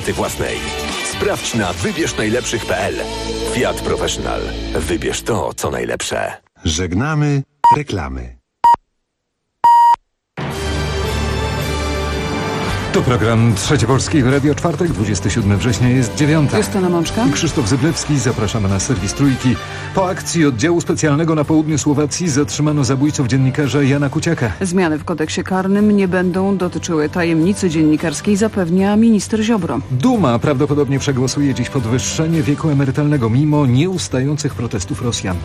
pracy własnej. Sprawdź na wybierznajlepszych.pl. Fiat Professional. Wybierz to, co najlepsze. Żegnamy reklamy. To program Trzecie Polskie Radio, czwartek, 27 września, jest 9. Justyna Mączka I Krzysztof Zyblewski. Zapraszamy na serwis Trójki. Po akcji oddziału specjalnego na południu Słowacji zatrzymano zabójców dziennikarza Jana Kuciaka. Zmiany w kodeksie karnym nie będą dotyczyły tajemnicy dziennikarskiej, zapewnia minister Ziobro. Duma prawdopodobnie przegłosuje dziś podwyższenie wieku emerytalnego mimo nieustających protestów Rosjan.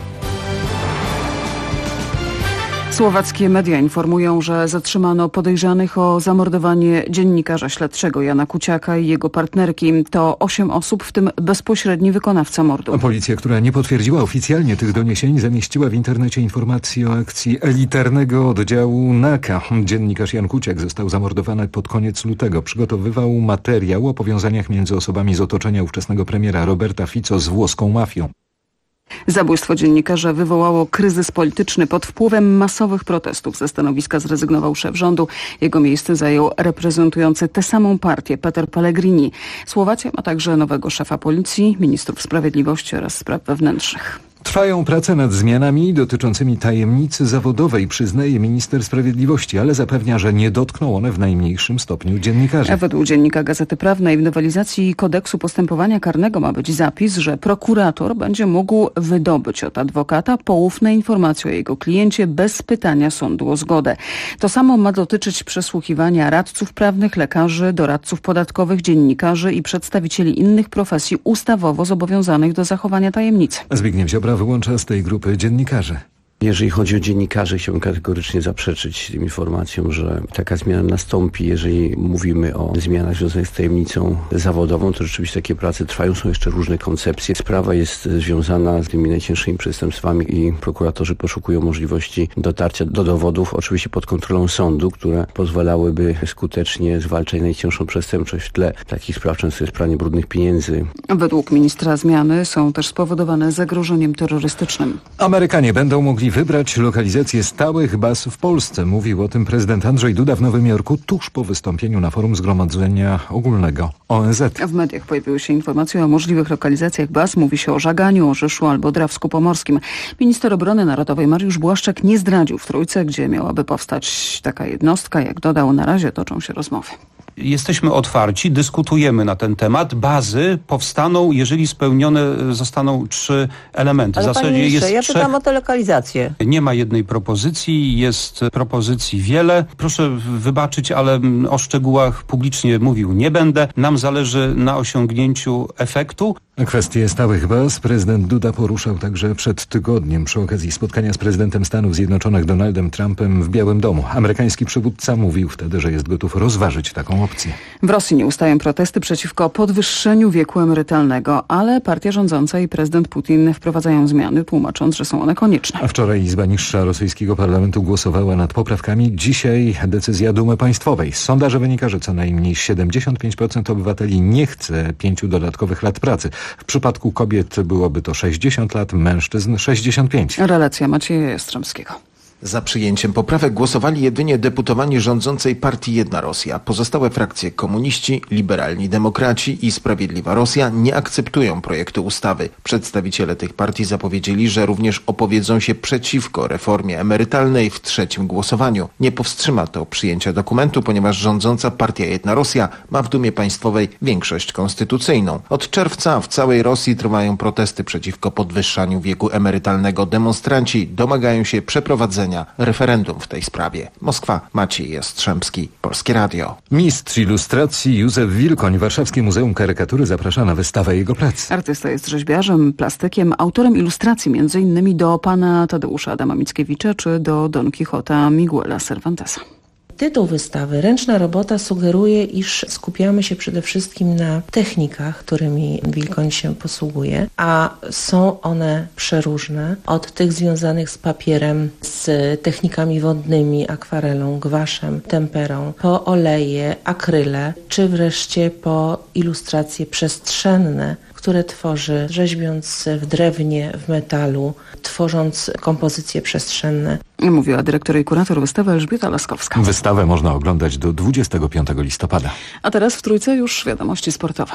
Słowackie media informują, że zatrzymano podejrzanych o zamordowanie dziennikarza śledczego Jana Kuciaka i jego partnerki. To 8 osób, w tym bezpośredni wykonawca mordu. Policja, która nie potwierdziła oficjalnie tych doniesień, zamieściła w internecie informacje o akcji elitarnego oddziału NAKA. Dziennikarz Jan Kuciak został zamordowany pod koniec lutego. Przygotowywał materiał o powiązaniach między osobami z otoczenia ówczesnego premiera Roberta Fico z włoską mafią. Zabójstwo dziennikarza wywołało kryzys polityczny. Pod wpływem masowych protestów ze stanowiska zrezygnował szef rządu. Jego miejsce zajął reprezentujący tę samą partię Peter Pellegrini. Słowacja ma także nowego szefa policji, ministrów sprawiedliwości oraz spraw wewnętrznych. Trwają prace nad zmianami dotyczącymi tajemnicy zawodowej, przyznaje minister sprawiedliwości, ale zapewnia, że nie dotkną one w najmniejszym stopniu dziennikarzy. Według dziennika Gazety Prawnej w nowelizacji kodeksu postępowania karnego ma być zapis, że prokurator będzie mógł wydobyć od adwokata poufne informacje o jego kliencie bez pytania sądu o zgodę. To samo ma dotyczyć przesłuchiwania radców prawnych, lekarzy, doradców podatkowych, dziennikarzy i przedstawicieli innych profesji ustawowo zobowiązanych do zachowania tajemnicy. Zbigniew Ziobro wyłącza z tej grupy dziennikarzy. Jeżeli chodzi o dziennikarzy, chciałbym kategorycznie zaprzeczyć tym informacjom, że taka zmiana nastąpi. Jeżeli mówimy o zmianach związanych z tajemnicą zawodową, to rzeczywiście takie prace trwają, są jeszcze różne koncepcje. Sprawa jest związana z tymi najcięższymi przestępstwami i prokuratorzy poszukują możliwości dotarcia do dowodów, oczywiście pod kontrolą sądu, które pozwalałyby skutecznie zwalczać najcięższą przestępczość. W tle takich spraw często jest pranie brudnych pieniędzy. Według ministra zmiany są też spowodowane zagrożeniem terrorystycznym. Amerykanie będą mogli wybrać lokalizację stałych baz w Polsce. Mówił o tym prezydent Andrzej Duda w Nowym Jorku tuż po wystąpieniu na forum Zgromadzenia Ogólnego ONZ. W mediach pojawiły się informacje o możliwych lokalizacjach baz. Mówi się o Żaganiu, Orzyszu albo Drawsku Pomorskim. Minister Obrony Narodowej Mariusz Błaszczak nie zdradził w Trójce, gdzie miałaby powstać taka jednostka. Jak dodał, na razie toczą się rozmowy. Jesteśmy otwarci, dyskutujemy na ten temat. Bazy powstaną, jeżeli spełnione zostaną 3 elementy. Ale w zasadzie panie ministrze, jest ja pytam o te lokalizacje. Nie ma jednej propozycji, jest propozycji wiele. Proszę wybaczyć, ale o szczegółach publicznie mówił nie będę. Nam zależy na osiągnięciu efektu. Kwestię stałych baz prezydent Duda poruszał także przed tygodniem przy okazji spotkania z prezydentem Stanów Zjednoczonych Donaldem Trumpem w Białym Domu. Amerykański przywódca mówił wtedy, że jest gotów rozważyć taką opcję. W Rosji nie ustają protesty przeciwko podwyższeniu wieku emerytalnego, ale partia rządząca i prezydent Putin wprowadzają zmiany, tłumacząc, że są one konieczne. A wczoraj Izba Niższa rosyjskiego parlamentu głosowała nad poprawkami. Dzisiaj decyzja Dumy Państwowej. Z sondaży wynika, że co najmniej 75% obywateli nie chce 5 dodatkowych lat pracy. W przypadku kobiet byłoby to 60 lat, mężczyzn 65. Relacja Macieja Jastrzębskiego. Za przyjęciem poprawek głosowali jedynie deputowani rządzącej partii Jedna Rosja. Pozostałe frakcje komuniści, liberalni demokraci i Sprawiedliwa Rosja nie akceptują projektu ustawy. Przedstawiciele tych partii zapowiedzieli, że również opowiedzą się przeciwko reformie emerytalnej w trzecim głosowaniu. Nie powstrzyma to przyjęcia dokumentu, ponieważ rządząca partia Jedna Rosja ma w Dumie Państwowej większość konstytucyjną. Od czerwca w całej Rosji trwają protesty przeciwko podwyższaniu wieku emerytalnego. Demonstranci domagają się przeprowadzenia referendum w tej sprawie. Moskwa, Maciej Jastrzębski, Polskie Radio. Mistrz ilustracji Józef Wilkoń, Warszawskie Muzeum Karykatury zaprasza na wystawę jego prac. Artysta jest rzeźbiarzem, plastykiem, autorem ilustracji m.in. do pana Tadeusza Adama Mickiewicza czy do Don Quixota Miguela Cervantesa. Tytuł wystawy, Ręczna robota, sugeruje, iż skupiamy się przede wszystkim na technikach, którymi Wilkoń się posługuje, a są one przeróżne, od tych związanych z papierem, z technikami wodnymi, akwarelą, gwaszem, temperą, po oleje, akryle, czy wreszcie po ilustracje przestrzenne, które tworzy, rzeźbiąc w drewnie, w metalu, tworząc kompozycje przestrzenne. Mówiła dyrektor i kurator wystawy Elżbieta Laskowska. Wystawę można oglądać do 25 listopada. A teraz w Trójce już wiadomości sportowe.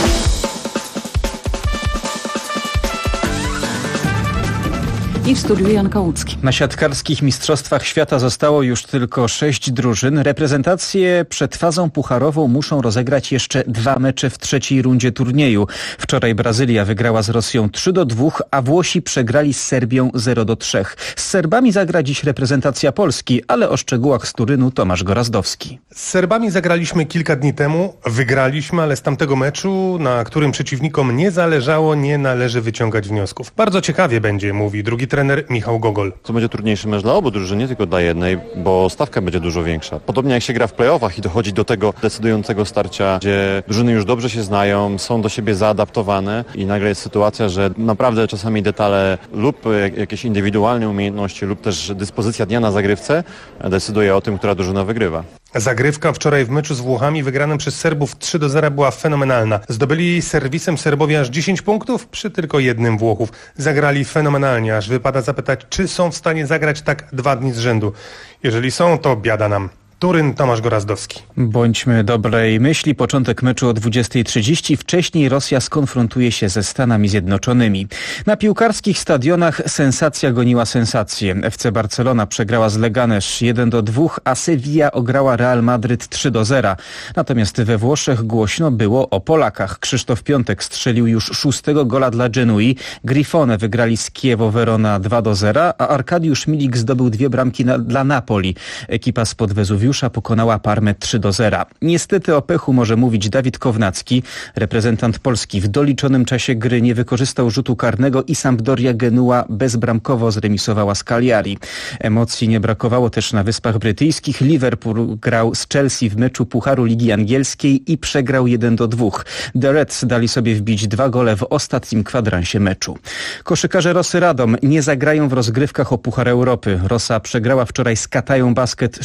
I w studiu Jan Kałucki. Na siatkarskich mistrzostwach świata zostało już tylko 6 drużyn. Reprezentacje przed fazą pucharową muszą rozegrać jeszcze 2 mecze w trzeciej rundzie turnieju. Wczoraj Brazylia wygrała z Rosją 3-2, a Włosi przegrali z Serbią 0-3. Z Serbami zagra dziś reprezentacja Polski, ale o szczegółach z Turynu Tomasz Gorazdowski. Z Serbami zagraliśmy kilka dni temu, wygraliśmy, ale z tamtego meczu, na którym przeciwnikom nie zależało, nie należy wyciągać wniosków. Bardzo ciekawie będzie, mówi drugi trener Michał Gogol. To będzie trudniejszy mecz dla obu drużyn, nie tylko dla jednej, bo stawka będzie dużo większa. Podobnie jak się gra w play-offach i dochodzi do tego decydującego starcia, gdzie drużyny już dobrze się znają, są do siebie zaadaptowane i nagle jest sytuacja, że naprawdę czasami detale lub jakieś indywidualne umiejętności lub też dyspozycja dnia na zagrywce decyduje o tym, która drużyna wygrywa. Zagrywka wczoraj w meczu z Włochami wygranym przez Serbów 3-0 była fenomenalna. Zdobyli serwisem Serbowie aż 10 punktów przy tylko jednym Włochów. Zagrali fenomenalnie, aż wypada zapytać, czy są w stanie zagrać tak 2 dni z rzędu. Jeżeli są, to biada nam. Turyn, Tomasz Gorazdowski. Bądźmy dobrej myśli. Początek meczu o 20:30. Wcześniej Rosja skonfrontuje się ze Stanami Zjednoczonymi. Na piłkarskich stadionach sensacja goniła sensację. FC Barcelona przegrała z Leganés 1-2, a Sevilla ograła Real Madryt 3-0. Natomiast we Włoszech głośno było o Polakach. Krzysztof Piątek strzelił już 6. gola dla Genui. Grifone wygrali z Chievo Verona 2-0, a Arkadiusz Milik zdobył 2 bramki dla Napoli. Ekipa spod Wezuwiusza pokonała Parmę 3-0. Niestety o pechu może mówić Dawid Kownacki. Reprezentant Polski w doliczonym czasie gry nie wykorzystał rzutu karnego i Sampdoria Genua bezbramkowo zremisowała z Cagliari. Emocji nie brakowało też na Wyspach Brytyjskich. Liverpool grał z Chelsea w meczu Pucharu Ligi Angielskiej i przegrał 1-2. The Reds dali sobie wbić 2 gole w ostatnim kwadransie meczu. Koszykarze Rosy Radom nie zagrają w rozgrywkach o Puchar Europy. Rosa przegrała wczoraj z Katają Basket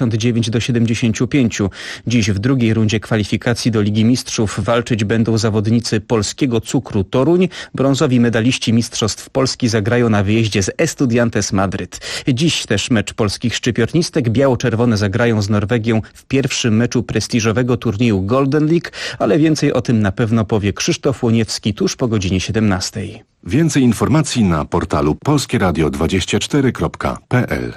69-75. Dziś w drugiej rundzie kwalifikacji do Ligi Mistrzów walczyć będą zawodnicy Polskiego Cukru Toruń. Brązowi medaliści Mistrzostw Polski zagrają na wyjeździe z Estudiantes Madryt. Dziś też mecz polskich szczypiornistek. Biało-czerwone zagrają z Norwegią w pierwszym meczu prestiżowego turnieju Golden League, ale więcej o tym na pewno powie Krzysztof Łoniewski tuż po godzinie 17. Więcej informacji na portalu polskieradio24.pl.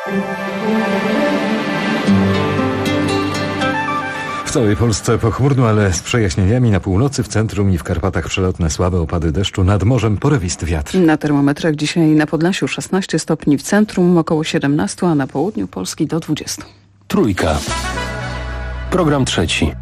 W całej Polsce pochmurno, ale z przejaśnieniami. Na północy, w centrum i w Karpatach przelotne słabe opady deszczu, nad morzem porywisty wiatr. Na termometrach dzisiaj na Podlasiu 16 stopni, w centrum około 17, a na południu Polski do 20. Trójka. Program trzeci.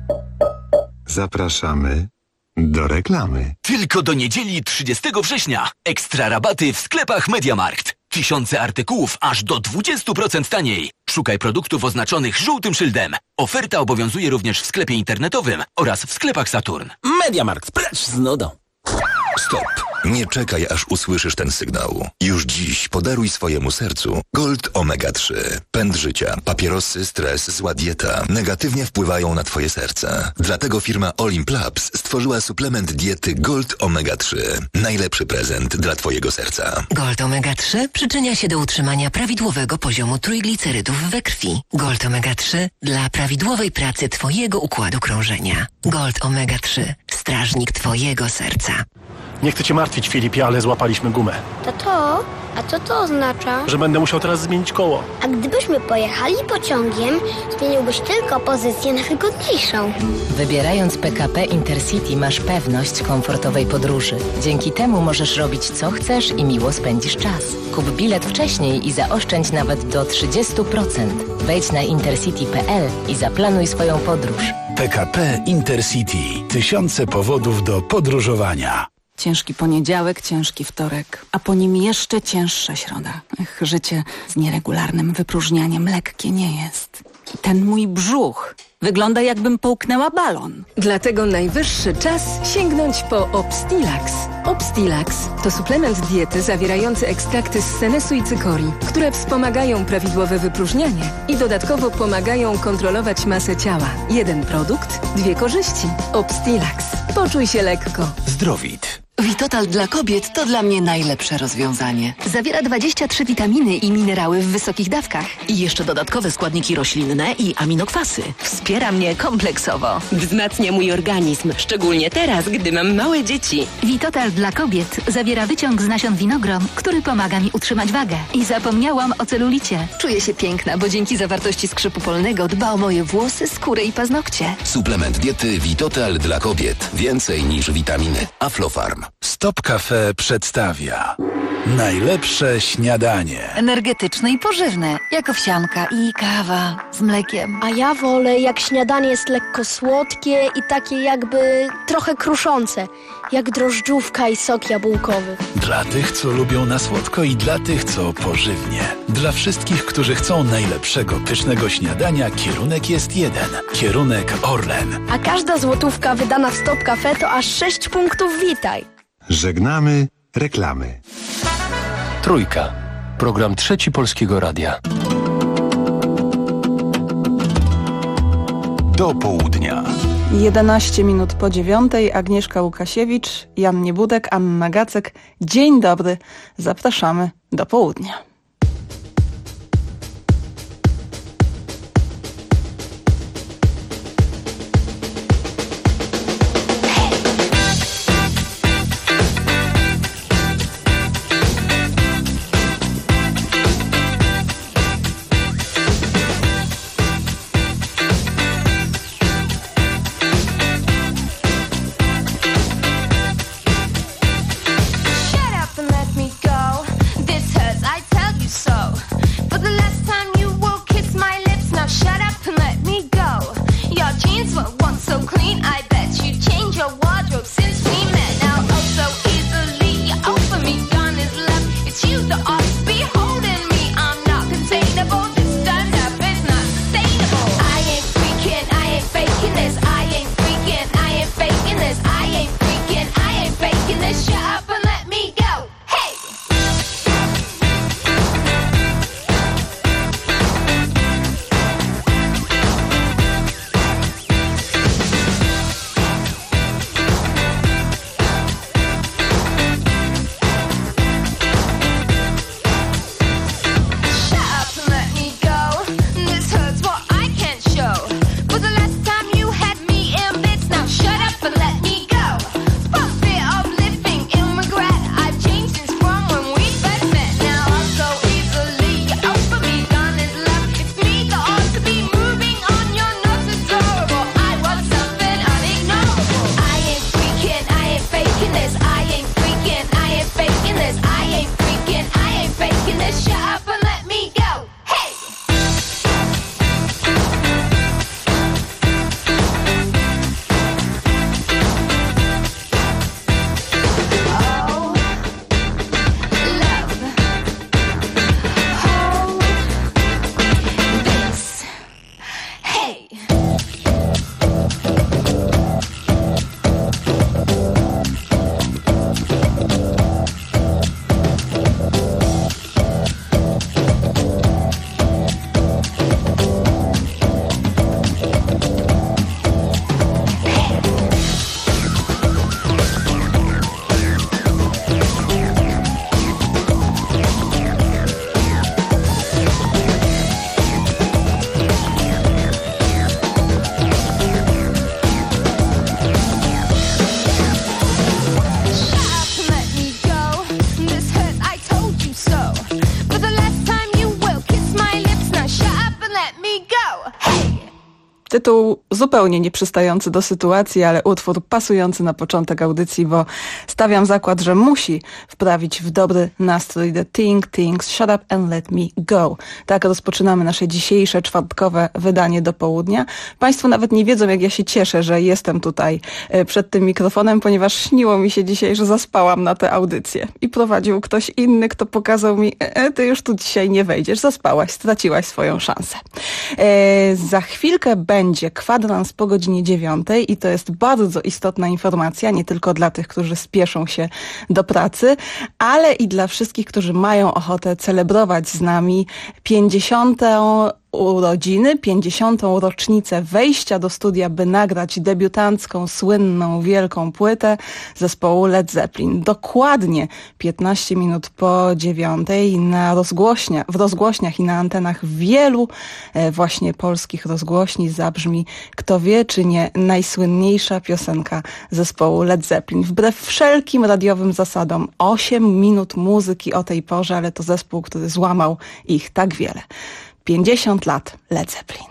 Zapraszamy do reklamy. Tylko do niedzieli 30 września. Ekstra rabaty w sklepach MediaMarkt. Tysiące artykułów aż do 20% taniej. Szukaj produktów oznaczonych żółtym szyldem. Oferta obowiązuje również w sklepie internetowym oraz w sklepach Saturn. MediaMarkt, precz z nudą. Stop. Nie czekaj, aż usłyszysz ten sygnał. Już dziś podaruj swojemu sercu Gold Omega 3. Pęd życia, papierosy, stres, zła dieta negatywnie wpływają na twoje serce. Dlatego firma Olimp Labs stworzyła suplement diety Gold Omega 3. Najlepszy prezent dla twojego serca. Gold Omega 3 przyczynia się do utrzymania prawidłowego poziomu trójglicerydów we krwi. Gold Omega 3 dla prawidłowej pracy twojego układu krążenia. Gold Omega 3. Strażnik twojego serca. Nie chcę cię martwić, Filipie, ale złapaliśmy gumę. Tato, a co to oznacza? Że będę musiał teraz zmienić koło. A gdybyśmy pojechali pociągiem, zmieniłbyś tylko pozycję na wygodniejszą. Wybierając PKP Intercity masz pewność komfortowej podróży. Dzięki temu możesz robić co chcesz i miło spędzisz czas. Kup bilet wcześniej i zaoszczędź nawet do 30%. Wejdź na intercity.pl i zaplanuj swoją podróż. PKP Intercity. Tysiące powodów do podróżowania. Ciężki poniedziałek, ciężki wtorek, a po nim jeszcze cięższa środa. Życie z nieregularnym wypróżnianiem lekkie nie jest. Ten mój brzuch wygląda, jakbym połknęła balon. Dlatego najwyższy czas sięgnąć po Obstilax. Obstilax to suplement diety zawierający ekstrakty z senesu i cykorii, które wspomagają prawidłowe wypróżnianie i dodatkowo pomagają kontrolować masę ciała. Jeden produkt, 2 korzyści. Obstilax. Poczuj się lekko. Zdrowit. Vitotal dla kobiet to dla mnie najlepsze rozwiązanie. Zawiera 23 witaminy i minerały w wysokich dawkach. I jeszcze dodatkowe składniki roślinne i aminokwasy. Wspiera mnie kompleksowo. Wzmacnia mój organizm, szczególnie teraz, gdy mam małe dzieci. Vitotal dla kobiet zawiera wyciąg z nasion winogron, który pomaga mi utrzymać wagę. I zapomniałam o celulicie. Czuję się piękna, bo dzięki zawartości skrzypu polnego dba o moje włosy, skórę i paznokcie. Suplement diety Vitotal dla kobiet. Więcej niż witaminy. Aflofarm. Stop Cafe przedstawia najlepsze śniadanie. Energetyczne i pożywne, jak owsianka i kawa z mlekiem. A ja wolę, jak śniadanie jest lekko słodkie i takie jakby trochę kruszące, jak drożdżówka i sok jabłkowy. Dla tych, co lubią na słodko i dla tych, co pożywnie. Dla wszystkich, którzy chcą najlepszego pysznego śniadania, kierunek jest jeden. Kierunek Orlen. A każda złotówka wydana w Stop Cafe to aż 6 punktów Witaj. Żegnamy reklamy. Trójka. Program Trzeci Polskiego Radia. Do południa. 11 minut po 9:00. Agnieszka Łukasiewicz, Jan Niebudek, Anna Gacek. Dzień dobry. Zapraszamy do południa. Tytuł zupełnie nieprzystający do sytuacji, ale utwór pasujący na początek audycji, bo stawiam zakład, że musi wprawić w dobry nastrój The Things, Shut Up and Let Me Go. Tak rozpoczynamy nasze dzisiejsze czwartkowe wydanie do południa. Państwo nawet nie wiedzą, jak ja się cieszę, że jestem tutaj przed tym mikrofonem, ponieważ śniło mi się dzisiaj, że zaspałam na tę audycję. I prowadził ktoś inny, kto pokazał mi, ty już tu dzisiaj nie wejdziesz, zaspałaś, straciłaś swoją szansę. Za chwilkę będzie kwadrans po godzinie 9 i to jest bardzo istotna informacja, nie tylko dla tych, którzy spieszą się do pracy, ale i dla wszystkich, którzy mają ochotę celebrować z nami 50. urodziny, 50. rocznicę wejścia do studia, by nagrać debiutancką, słynną, wielką płytę zespołu Led Zeppelin. Dokładnie 15 minut po 9:00 w rozgłośniach i na antenach wielu właśnie polskich rozgłośni zabrzmi, kto wie czy nie, najsłynniejsza piosenka zespołu Led Zeppelin. Wbrew wszelkim radiowym zasadom 8 minut muzyki o tej porze, ale to zespół, który złamał ich tak wiele. 50 lat Led Zeppelin.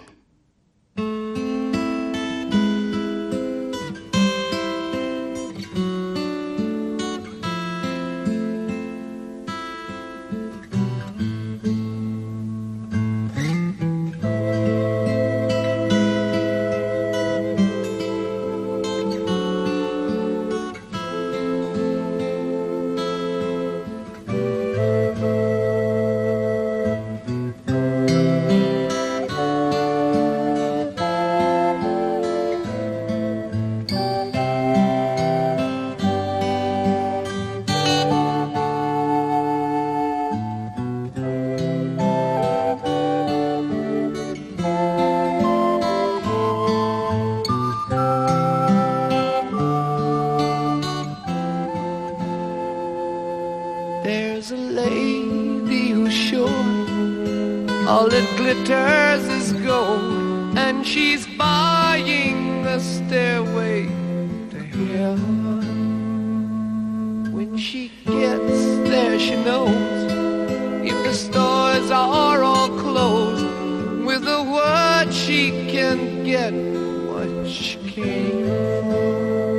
All that glitters is gold, and she's buying the stairway to heaven. When she gets there, she knows if the stores are all closed, with a word she can get what she came for.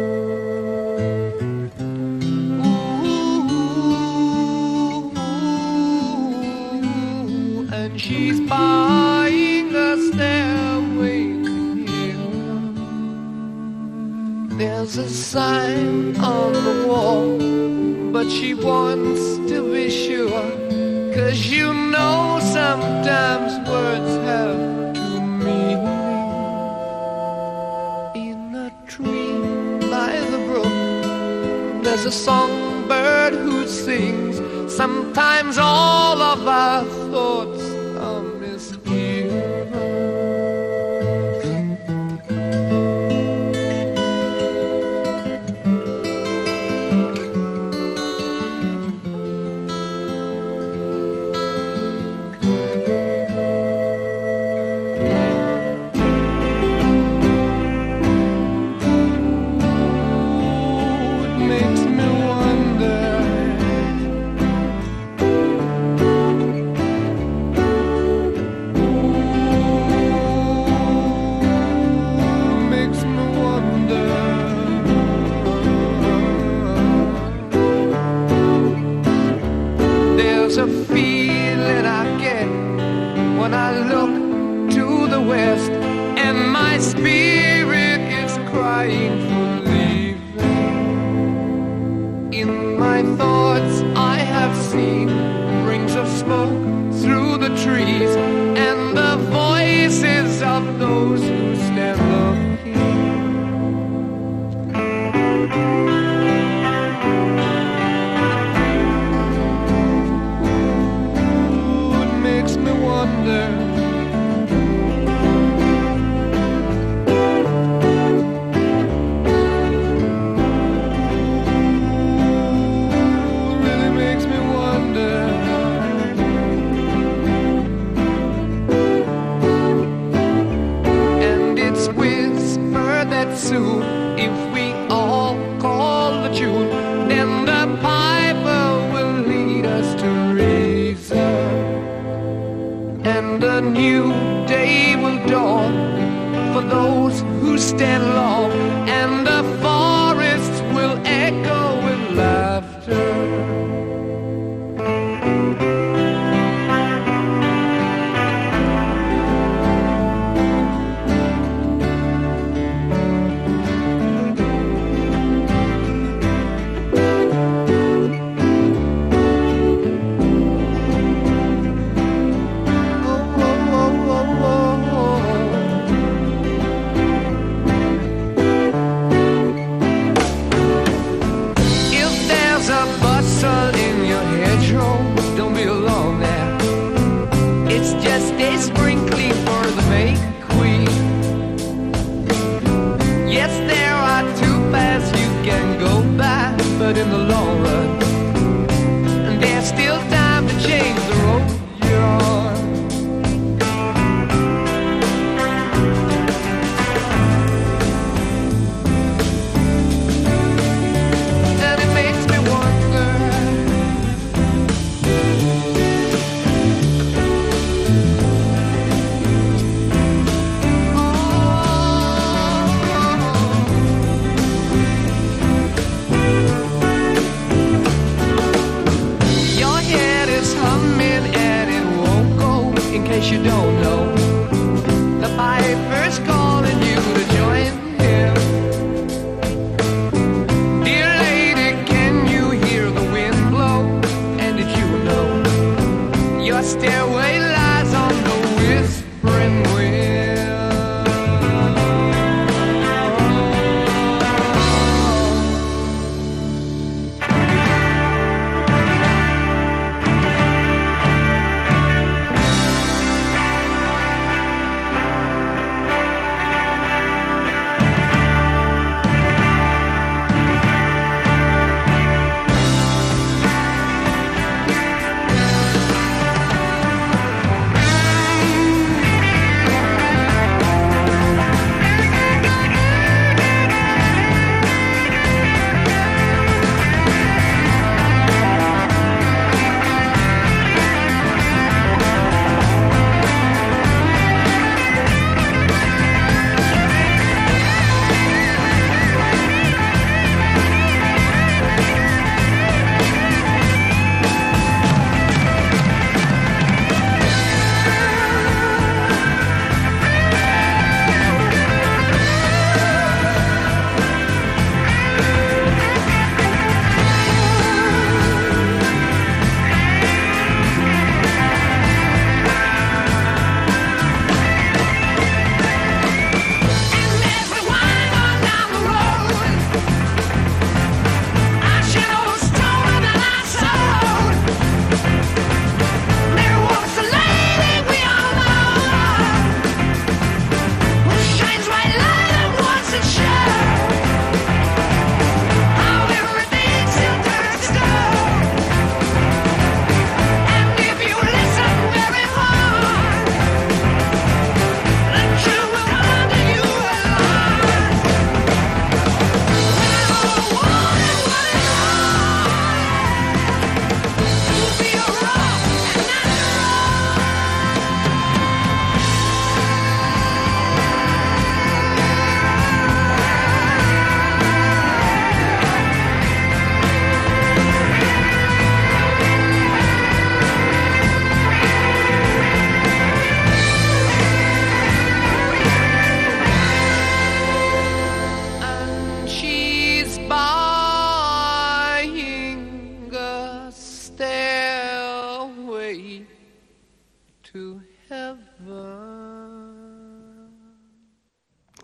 She's buying a stairway to heaven. There's a sign on the wall, but she wants to be sure, 'cause you know sometimes words have two meanings. In a tree by the brook, there's a songbird who sings. Sometimes all of our thoughts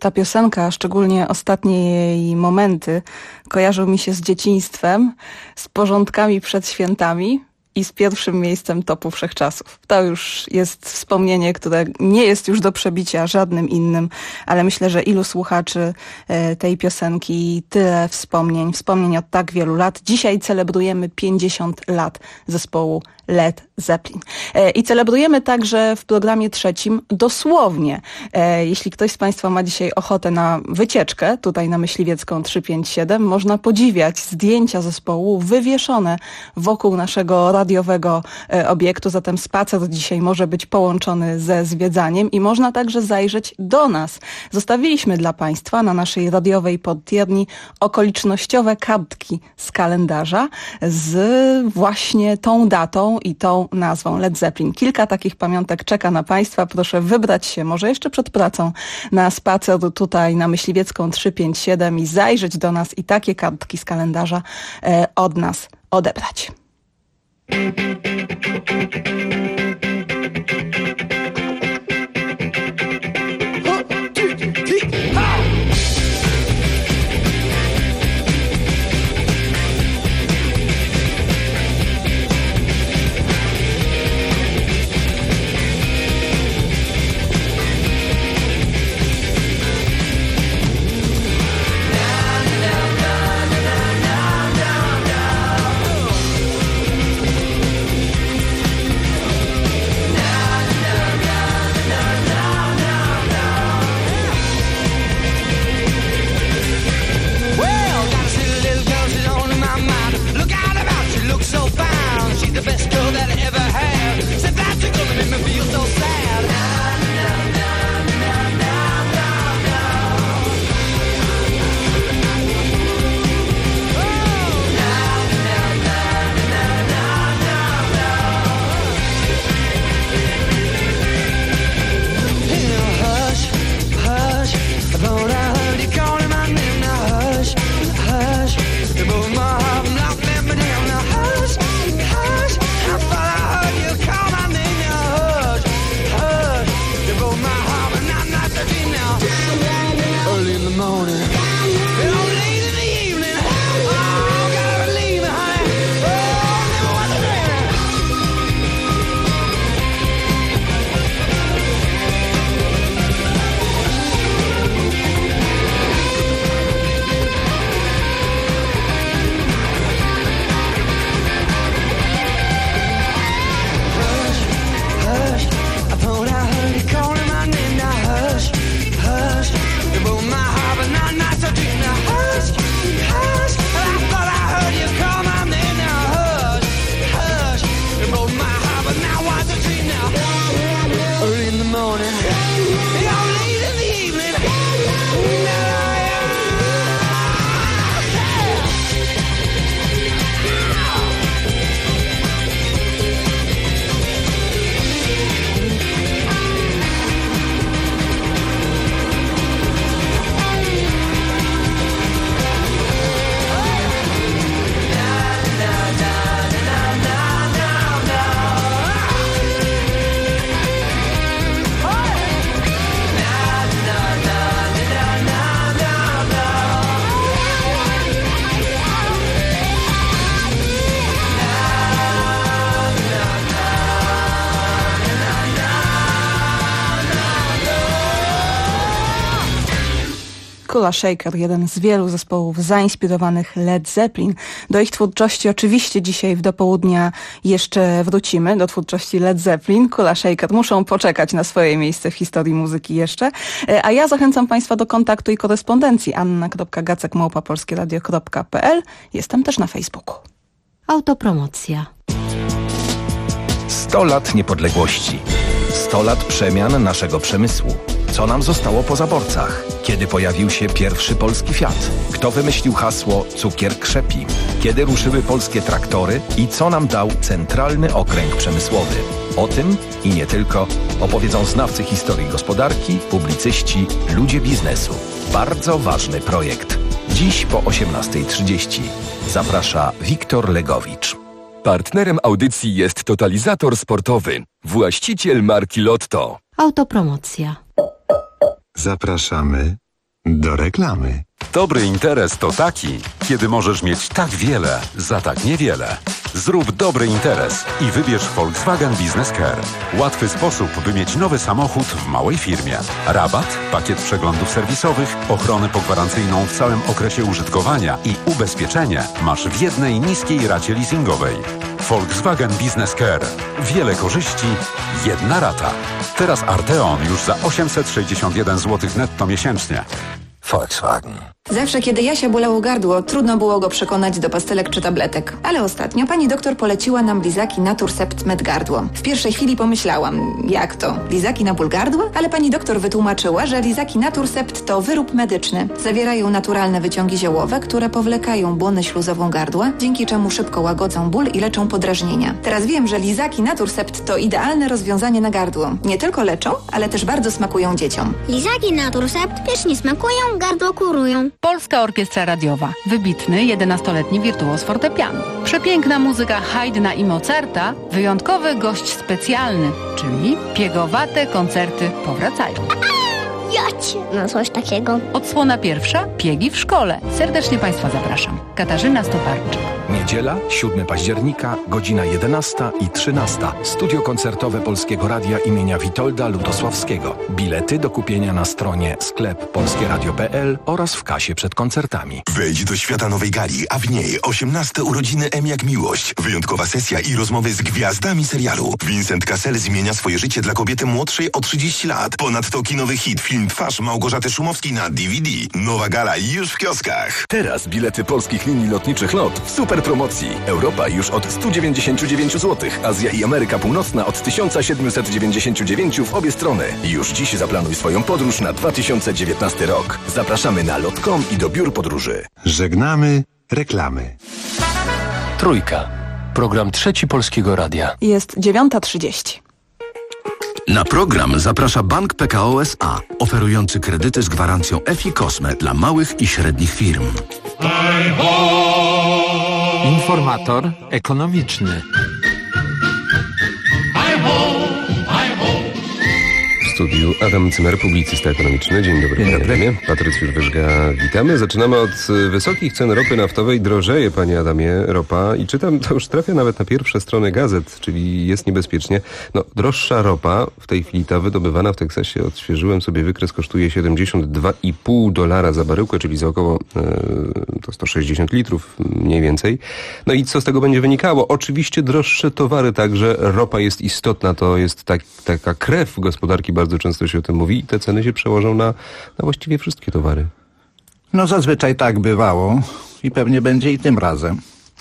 Ta piosenka, szczególnie ostatnie jej momenty, kojarzą mi się z dzieciństwem, z porządkami przed świętami i z pierwszym miejscem topu wszechczasów. To już jest wspomnienie, które nie jest już do przebicia żadnym innym, ale myślę, że ilu słuchaczy tej piosenki, tyle wspomnień od tak wielu lat. Dzisiaj celebrujemy 50 lat zespołu Led Zeppelin. I celebrujemy także w programie trzecim dosłownie. Jeśli ktoś z Państwa ma dzisiaj ochotę na wycieczkę, tutaj na Myśliwiecką 357, można podziwiać zdjęcia zespołu wywieszone wokół naszego radiowego obiektu, zatem spacer dzisiaj może być połączony ze zwiedzaniem i można także zajrzeć do nas. Zostawiliśmy dla Państwa na naszej radiowej podtierni okolicznościowe kartki z kalendarza z właśnie tą datą i tą nazwą Led Zeppelin. Kilka takich pamiątek czeka na Państwa. Proszę wybrać się może jeszcze przed pracą na spacer tutaj na Myśliwiecką 357 i zajrzeć do nas i takie kartki z kalendarza od nas odebrać. Kula Shaker, jeden z wielu zespołów zainspirowanych Led Zeppelin. Do ich twórczości oczywiście dzisiaj w dopołudnia jeszcze wrócimy, do twórczości Led Zeppelin. Kula Shaker muszą poczekać na swoje miejsce w historii muzyki jeszcze. A ja zachęcam Państwa do kontaktu i korespondencji. anna.gacek@polskieradio.pl. Jestem też na Facebooku. Autopromocja. 100 lat niepodległości. 100 lat przemian naszego przemysłu. Co nam zostało po zaborcach? Kiedy pojawił się pierwszy polski Fiat? Kto wymyślił hasło cukier krzepi? Kiedy ruszyły polskie traktory i co nam dał Centralny Okręg Przemysłowy? O tym i nie tylko opowiedzą znawcy historii gospodarki, publicyści, ludzie biznesu. Bardzo ważny projekt. Dziś po 18:30. Zaprasza Wiktor Legowicz. Partnerem audycji jest Totalizator Sportowy, właściciel marki Lotto. Autopromocja. Zapraszamy Do reklamy. Dobry interes to taki, kiedy możesz mieć tak wiele za tak niewiele. Zrób dobry interes i wybierz Volkswagen Business Care. Łatwy sposób, by mieć nowy samochód w małej firmie. Rabat, pakiet przeglądów serwisowych, ochronę pogwarancyjną w całym okresie użytkowania i ubezpieczenie masz w jednej niskiej racie leasingowej. Volkswagen Business Care. Wiele korzyści, jedna rata. Teraz Arteon już za 861 zł netto miesięcznie. Volkswagen. Zawsze, kiedy Jasia bolało gardło, trudno było go przekonać do pastelek czy tabletek. Ale ostatnio pani doktor poleciła nam lizaki Naturcept Med Gardło. W pierwszej chwili pomyślałam, jak to? Lizaki na ból gardła? Ale pani doktor wytłumaczyła, że lizaki Naturcept to wyrób medyczny. Zawierają naturalne wyciągi ziołowe, które powlekają błonę śluzową gardła, dzięki czemu szybko łagodzą ból i leczą podrażnienia. Teraz wiem, że lizaki Naturcept to idealne rozwiązanie na gardło. Nie tylko leczą, ale też bardzo smakują dzieciom. Lizaki Naturcept pysznie smakują, gardło kurują. Polska Orkiestra Radiowa. Wybitny 11-letni wirtuoz fortepianu. Przepiękna muzyka Haydna i Mozarta. Wyjątkowy gość specjalny, czyli piegowate koncerty powracają. Jacie! No coś takiego. Odsłona pierwsza. Piegi w szkole. Serdecznie Państwa zapraszam. Katarzyna Stoparczyk. Niedziela, 7 października, godzina 11 i 13. Studio koncertowe Polskiego Radia imienia Witolda Lutosławskiego. Bilety do kupienia na stronie sklep polskieradio.pl oraz w kasie przed koncertami. Wejdź do świata nowej gali, a w niej 18 urodziny M jak miłość. Wyjątkowa sesja i rozmowy z gwiazdami serialu. Vincent Cassel zmienia swoje życie dla kobiety młodszej o 30 lat. Ponadto kinowy hit, film Twarz Małgorzaty Szumowskiej na DVD. Nowa gala już w kioskach. Teraz bilety polskich linii lotniczych LOT w super promocji. Europa już od 199 zł, Azja i Ameryka Północna od 1799 w obie strony. Już dziś zaplanuj swoją podróż na 2019 rok. Zapraszamy na lot.com i do biur podróży. Żegnamy reklamy. Trójka. Program Trzeci Polskiego Radia. Jest 9:30. Na program zaprasza Bank PKO SA, oferujący kredyty z gwarancją FI Cosme dla małych i średnich firm. Informator ekonomiczny. W studiu Adam Cymer, publicysta ekonomiczny. Dzień dobry, panie Adamie. Patrycjusz Wyżga, witamy. Zaczynamy od wysokich cen ropy naftowej. Drożeje, panie Adamie, ropa. I czytam, to już trafia nawet na pierwsze strony gazet, czyli jest niebezpiecznie. No, droższa ropa, w tej chwili ta wydobywana w Teksasie, odświeżyłem sobie wykres, kosztuje $72,5 za baryłkę, czyli za około to 160 litrów mniej więcej. No i co z tego będzie wynikało? Oczywiście droższe towary, także ropa jest istotna, to jest taka krew gospodarki, bardzo często się o tym mówi i te ceny się przełożą na właściwie wszystkie towary. No zazwyczaj tak bywało i pewnie będzie i tym razem.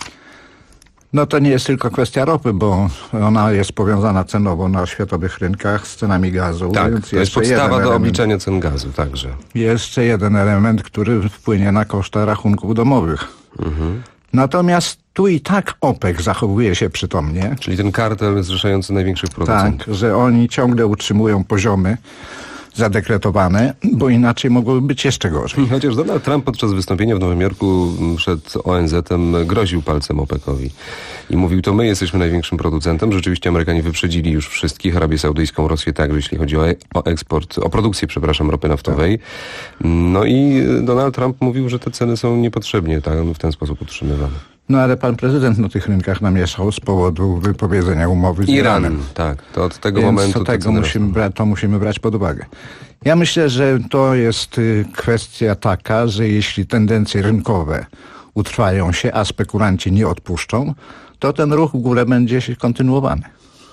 No to nie jest tylko kwestia ropy, bo ona jest powiązana cenowo na światowych rynkach z cenami gazu. Tak, więc to jest podstawa do obliczania cen gazu także. Jeszcze jeden element, który wpłynie na koszta rachunków domowych. Natomiast tu i tak OPEC zachowuje się przytomnie. Czyli ten kartel zrzeszający największych producentów. Tak, że oni ciągle utrzymują poziomy zadekretowane, bo inaczej mogłoby być jeszcze gorzej. Chociaż Donald Trump podczas wystąpienia w Nowym Jorku przed ONZ-em groził palcem OPEC-owi i mówił, to my jesteśmy największym producentem. Rzeczywiście Amerykanie wyprzedzili już wszystkich, Arabię Saudyjską, Rosję także, jeśli chodzi o eksport, o produkcję, ropy naftowej. No i Donald Trump mówił, że te ceny są niepotrzebnie w ten sposób utrzymywane. No ale pan prezydent na tych rynkach namieszał z powodu wypowiedzenia umowy z Iranem. Tak, to od tego więc momentu to musimy brać pod uwagę. Ja myślę, że to jest kwestia taka, że jeśli tendencje rynkowe utrwają się, a spekulanci nie odpuszczą, to ten ruch w górę będzie się kontynuowany.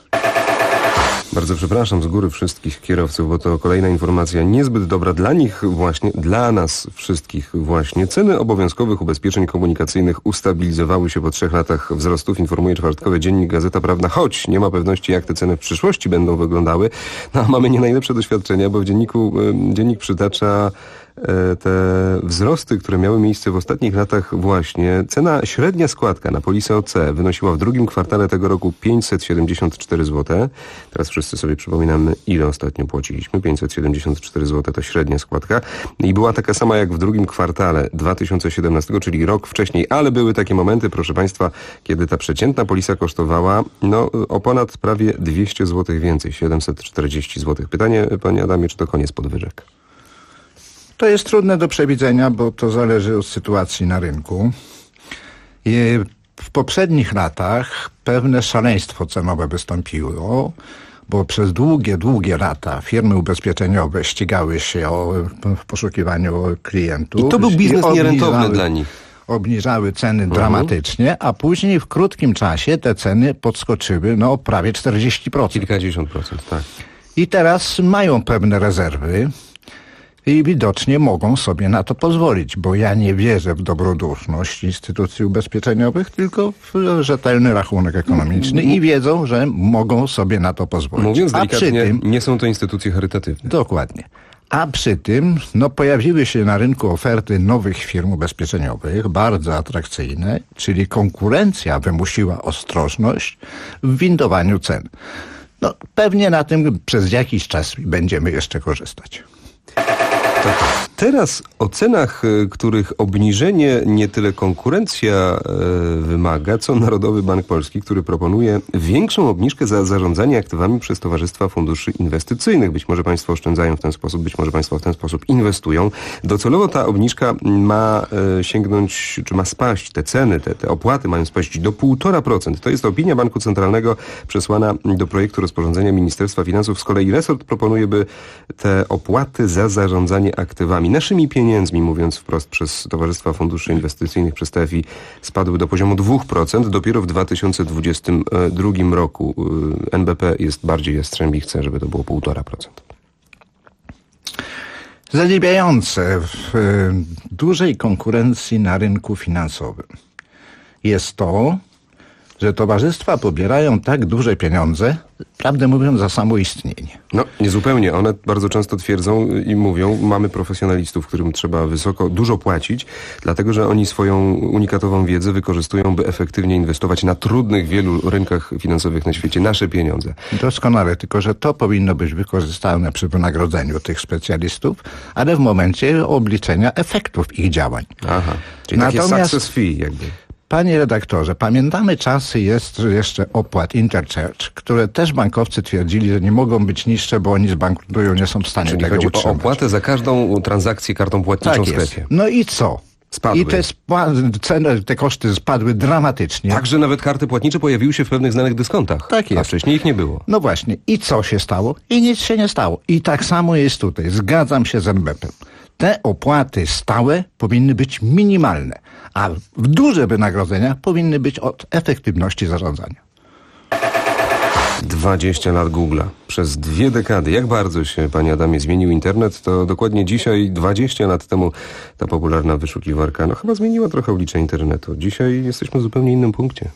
Bardzo przepraszam z góry wszystkich kierowców, bo to kolejna informacja niezbyt dobra dla nich właśnie, dla nas wszystkich właśnie. Ceny obowiązkowych ubezpieczeń komunikacyjnych ustabilizowały się po 3 latach wzrostów, informuje czwartkowy dziennik Gazeta Prawna, choć nie ma pewności, jak te ceny w przyszłości będą wyglądały. No, a mamy nie najlepsze doświadczenia, bo w dziennik przytacza te wzrosty, które miały miejsce w ostatnich latach właśnie. Cena średnia składka na polisę OC wynosiła w drugim kwartale tego roku 574 zł. Teraz wszyscy sobie przypominamy, ile ostatnio płaciliśmy. 574 zł to średnia składka. I była taka sama jak w drugim kwartale 2017, czyli rok wcześniej. Ale były takie momenty, proszę Państwa, kiedy ta przeciętna polisa kosztowała o ponad prawie 200 zł więcej, 740 zł. Pytanie, panie Adamie, czy to koniec podwyżek? To jest trudne do przewidzenia, bo to zależy od sytuacji na rynku. W poprzednich latach pewne szaleństwo cenowe wystąpiło, bo przez długie lata firmy ubezpieczeniowe ścigały się w poszukiwaniu klientów. I to był biznes nierentowny dla nich. Obniżały ceny dramatycznie, a później w krótkim czasie te ceny podskoczyły prawie 40%. Kilkadziesiąt procent, tak. I teraz mają pewne rezerwy i widocznie mogą sobie na to pozwolić, bo ja nie wierzę w dobroduszność instytucji ubezpieczeniowych, tylko w rzetelny rachunek ekonomiczny i wiedzą, że mogą sobie na to pozwolić. Mówiąc delikatnie, nie są to instytucje charytatywne. Dokładnie. A przy tym pojawiły się na rynku oferty nowych firm ubezpieczeniowych, bardzo atrakcyjne, czyli konkurencja wymusiła ostrożność w windowaniu cen. Pewnie na tym przez jakiś czas będziemy jeszcze korzystać. Teraz o cenach, których obniżenie nie tyle konkurencja wymaga, co Narodowy Bank Polski, który proponuje większą obniżkę za zarządzanie aktywami przez towarzystwa funduszy inwestycyjnych. Być może państwo oszczędzają w ten sposób, być może państwo w ten sposób inwestują. Docelowo ta obniżka ma sięgnąć, czy ma spaść, te ceny, te opłaty mają spaść do 1,5%. To jest opinia Banku Centralnego przesłana do projektu rozporządzenia Ministerstwa Finansów. Z kolei resort proponuje, by te opłaty za zarządzanie aktywami, naszymi pieniędzmi, mówiąc wprost, przez Towarzystwa Funduszy Inwestycyjnych, przez TFI, spadły do poziomu 2%. Dopiero w 2022 roku NBP jest bardziej jastrzębi, chce, żeby to było 1,5%. Zadziwiające w dużej konkurencji na rynku finansowym jest to, że towarzystwa pobierają tak duże pieniądze, prawdę mówiąc, za samo istnienie. Niezupełnie. One bardzo często twierdzą i mówią, mamy profesjonalistów, którym trzeba dużo płacić, dlatego że oni swoją unikatową wiedzę wykorzystują, by efektywnie inwestować na trudnych wielu rynkach finansowych na świecie nasze pieniądze. Doskonale, tylko że to powinno być wykorzystane przy wynagrodzeniu tych specjalistów, ale w momencie obliczenia efektów ich działań. Aha, czyli takie success fee jakby. Panie redaktorze, pamiętamy czasy jeszcze opłat interchange, które też bankowcy twierdzili, że nie mogą być niższe, bo oni zbankrutują, nie są w stanie tego utrzymać. Chodzi o opłatę za każdą transakcję kartą płatniczą w sklepie. I co? Spadły. I te koszty spadły dramatycznie. Także nawet karty płatnicze pojawiły się w pewnych znanych dyskontach. Tak jest. A wcześniej ich nie było. No właśnie. I co się stało? I nic się nie stało. I tak samo jest tutaj. Zgadzam się z NBP-em. Te opłaty stałe powinny być minimalne, a duże wynagrodzenia powinny być od efektywności zarządzania. 20 lat Google'a. Przez 2 dekady. Jak bardzo się, panie Adamie, zmienił internet, to dokładnie dzisiaj, 20 lat temu, ta popularna wyszukiwarka chyba zmieniła trochę oblicze internetu. Dzisiaj jesteśmy w zupełnie innym punkcie.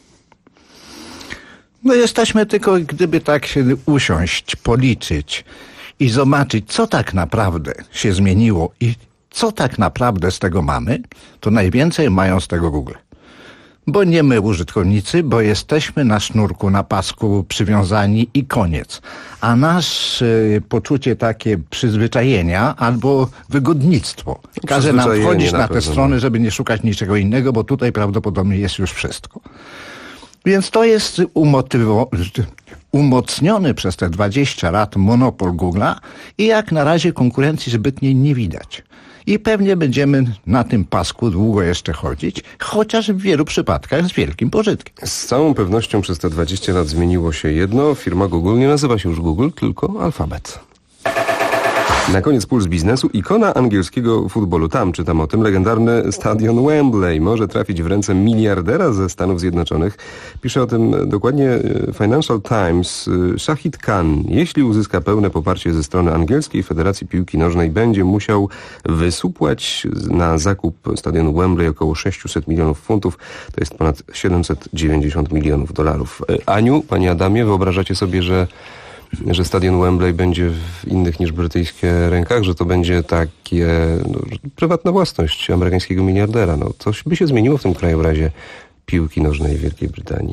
Jesteśmy tylko, gdyby tak się usiąść, policzyć i zobaczyć, co tak naprawdę się zmieniło i co tak naprawdę z tego mamy, to najwięcej mają z tego Google. Bo nie my użytkownicy, bo jesteśmy na sznurku, na pasku przywiązani i koniec. A nasze poczucie takie przyzwyczajenia albo wygodnictwo każe nam wchodzić na te strony, żeby nie szukać niczego innego, bo tutaj prawdopodobnie jest już wszystko. Więc to jest umocniony przez te 20 lat monopol Google'a i jak na razie konkurencji zbytniej nie widać. I pewnie będziemy na tym pasku długo jeszcze chodzić, chociaż w wielu przypadkach z wielkim pożytkiem. Z całą pewnością przez te 20 lat zmieniło się jedno. Firma Google nie nazywa się już Google, tylko Alphabet. Na koniec Puls Biznesu. Ikona angielskiego futbolu. Tam czytam o tym. Legendarny stadion Wembley może trafić w ręce miliardera ze Stanów Zjednoczonych. Pisze o tym dokładnie Financial Times. Shahid Khan, jeśli uzyska pełne poparcie ze strony angielskiej Federacji Piłki Nożnej, będzie musiał wysupłać na zakup stadionu Wembley około 600 milionów funtów. To jest ponad 790 milionów dolarów. Aniu, panie Adamie, wyobrażacie sobie, że stadion Wembley będzie w innych niż brytyjskie rękach, że to będzie takie prywatna własność amerykańskiego miliardera. Coś by się zmieniło w tym krajobrazie piłki nożnej w Wielkiej Brytanii.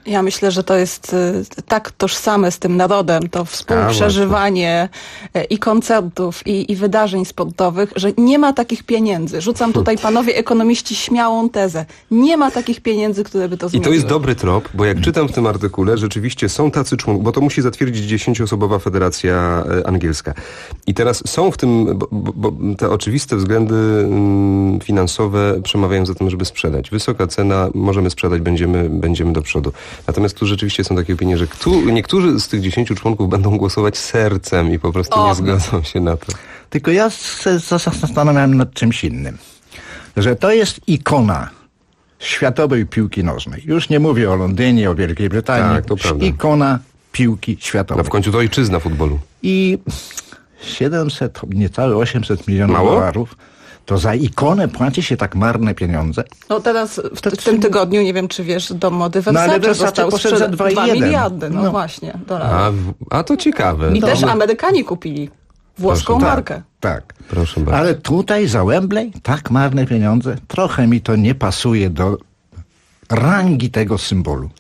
Ja myślę, że to jest tak tożsame z tym narodem, to współprzeżywanie i koncertów, i wydarzeń sportowych, że nie ma takich pieniędzy. Rzucam tutaj, panowie ekonomiści, śmiałą tezę. Nie ma takich pieniędzy, które by to zmieniły. I to jest dobry trop, bo jak czytam w tym artykule, rzeczywiście są tacy członkowie, bo to musi zatwierdzić 10-osobowa Federacja Angielska. I teraz są w tym, bo te oczywiste względy finansowe przemawiają za tym, żeby sprzedać. Wysoka cena, możemy sprzedać, będziemy do przodu. Natomiast tu rzeczywiście są takie opinie, że niektórzy z tych 10 członków będą głosować sercem i po prostu nie zgodzą się na to. Tylko ja się zastanawiam nad czymś innym. Że to jest ikona światowej piłki nożnej. Już nie mówię o Londynie, o Wielkiej Brytanii. Tak, to prawda. Ikona piłki światowej. No w końcu to ojczyzna futbolu. I 700, niecałe 800 milionów dolarów. To za ikonę płaci się tak marne pieniądze? No teraz w tym tygodniu, nie wiem czy wiesz, dom mody Versace ale został poszedł za 2 miliardy, właśnie, dolarów. A to ciekawe. I też Amerykanie kupili włoską markę. Tak. Proszę bardzo. Ale tutaj za Wembley tak marne pieniądze, trochę mi to nie pasuje do rangi tego symbolu.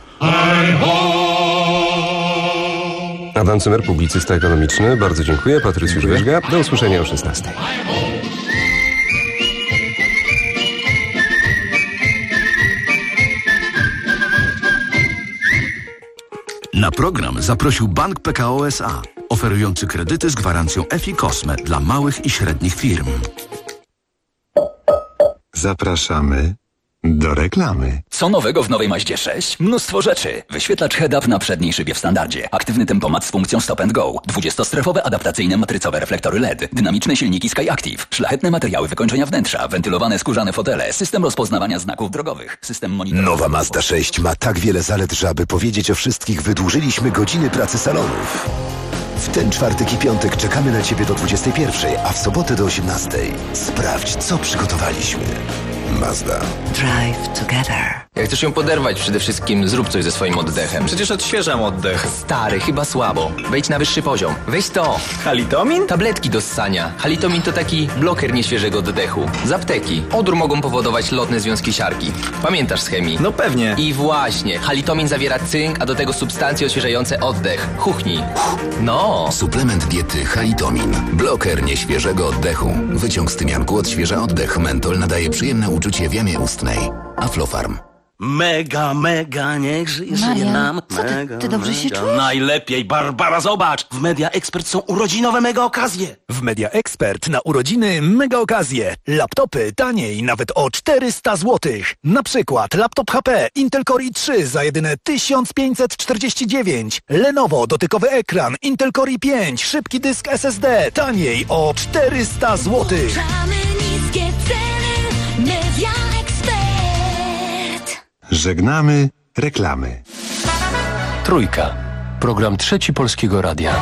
Adam Cymer, publicysta ekonomiczny. Bardzo dziękuję. Patrycjusz Wierzga. Do usłyszenia o 16:00. Na program zaprosił Bank Pekao S.A., oferujący kredyty z gwarancją EFI Cosme dla małych i średnich firm. Zapraszamy do reklamy. Co nowego w nowej Mazdzie 6? Mnóstwo rzeczy. Wyświetlacz head-up na przedniej szybie w standardzie. Aktywny tempomat z funkcją stop and go. 20-strefowe adaptacyjne matrycowe reflektory LED. Dynamiczne silniki SkyActiv. Szlachetne materiały wykończenia wnętrza. Wentylowane skórzane fotele. System rozpoznawania znaków drogowych. System monitorowania. Nowa Mazda 6 ma tak wiele zalet, że aby powiedzieć o wszystkich, wydłużyliśmy godziny pracy salonów. W ten czwartek i piątek czekamy na Ciebie do 21:00, a w sobotę do 18:00. Sprawdź, co przygotowaliśmy. Mazda. Drive together. Jak chcesz ją poderwać, przede wszystkim zrób coś ze swoim oddechem. Przecież odświeżam oddech. Stary, chyba słabo. Wejdź na wyższy poziom. Weź to. Halitomin? Tabletki do ssania. Halitomin to taki bloker nieświeżego oddechu. Z apteki. Odór mogą powodować lotne związki siarki. Pamiętasz z chemii? No pewnie. I właśnie. Halitomin zawiera cynk, a do tego substancje odświeżające oddech. Chuchnij. No. Suplement diety Halitomin. Bloker nieświeżego oddechu. Wyciąg z tymianku odświeża oddech. Mentol nadaje przyjemne uczucie w jamie ustnej. Aflofarm. Mega, niech żyje nam. Ty dobrze się czujesz? Najlepiej, Barbara, zobacz! W Media Expert są urodzinowe mega okazje. W Media Expert na urodziny mega okazje. Laptopy taniej nawet o 400 zł. Na przykład laptop HP Intel Core i3 za jedyne 1549. Lenovo dotykowy ekran Intel Core i5, szybki dysk SSD taniej o 400 zł. Niskie ceny Media Expert. Żegnamy reklamy. Trójka. Program Trzeci Polskiego Radia.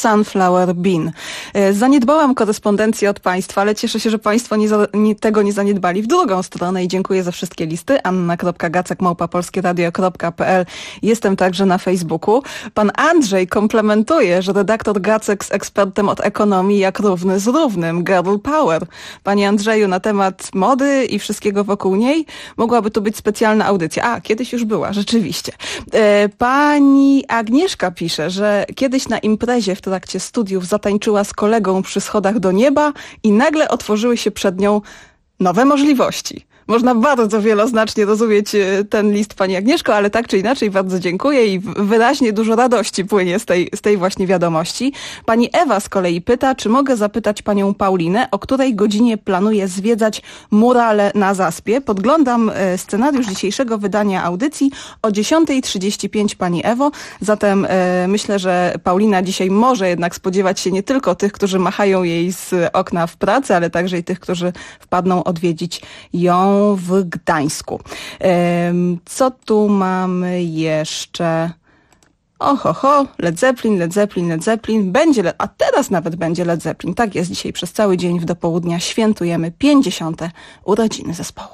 Sunflower Bean. Zaniedbałam korespondencję od Państwa, ale cieszę się, że Państwo tego nie zaniedbali w drugą stronę i dziękuję za wszystkie listy. anna.gacek@polskieradio.pl. Jestem także na Facebooku. Pan Andrzej komplementuje, że redaktor Gacek z ekspertem od ekonomii jak równy z równym. Girl power. Panie Andrzeju, na temat mody i wszystkiego wokół niej mogłaby tu być specjalna audycja. Kiedyś już była, rzeczywiście. Pani Agnieszka pisze, że kiedyś na imprezie w trakcie studiów zatańczyła z kolegą przy schodach do nieba i nagle otworzyły się przed nią nowe możliwości. Można bardzo wieloznacznie rozumieć ten list, Pani Agnieszko, ale tak czy inaczej bardzo dziękuję i wyraźnie dużo radości płynie z tej właśnie wiadomości. Pani Ewa z kolei pyta, czy mogę zapytać Panią Paulinę, o której godzinie planuje zwiedzać murale na Zaspie. Podglądam scenariusz dzisiejszego wydania audycji o 10:35, Pani Ewo. Zatem myślę, że Paulina dzisiaj może jednak spodziewać się nie tylko tych, którzy machają jej z okna w pracy, ale także i tych, którzy wpadną odwiedzić ją w Gdańsku. Co tu mamy jeszcze? Led Zeppelin. A teraz nawet będzie Led Zeppelin. Tak jest, dzisiaj przez cały dzień do południa świętujemy 50. urodziny zespołu.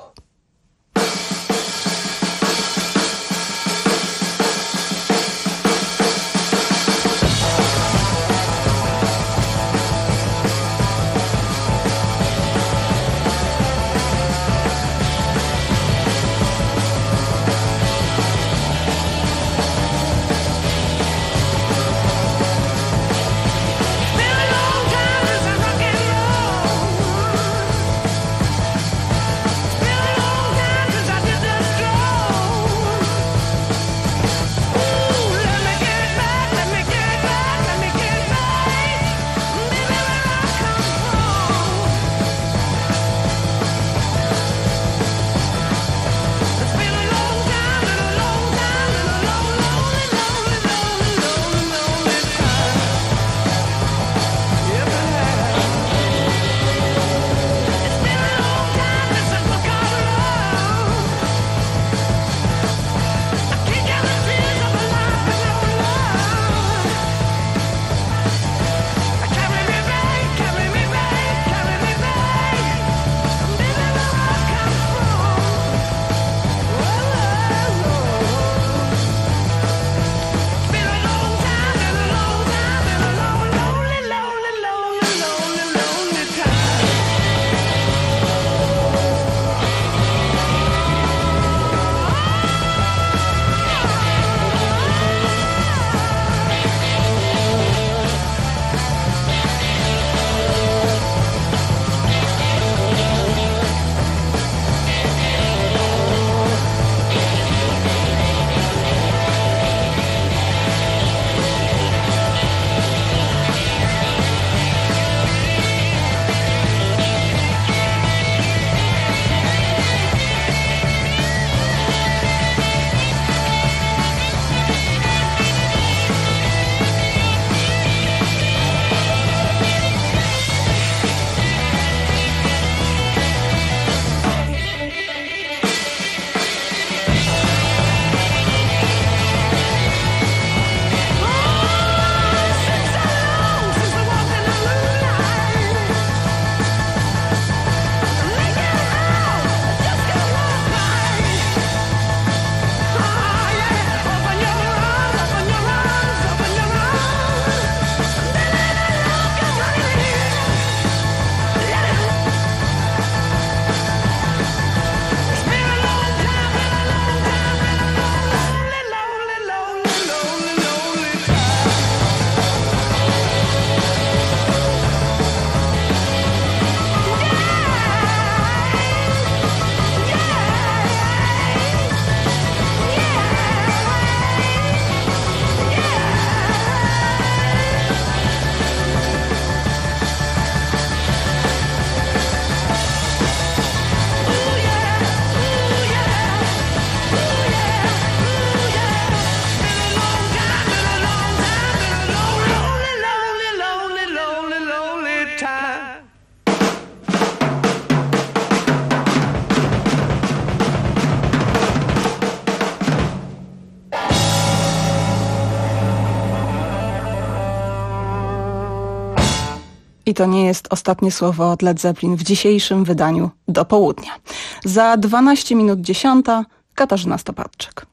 I to nie jest ostatnie słowo od Led Zeppelin w dzisiejszym wydaniu do południa. Za 12 minut 10 Katarzyna Stopadczyk.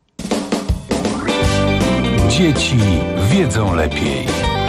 Dzieci wiedzą lepiej.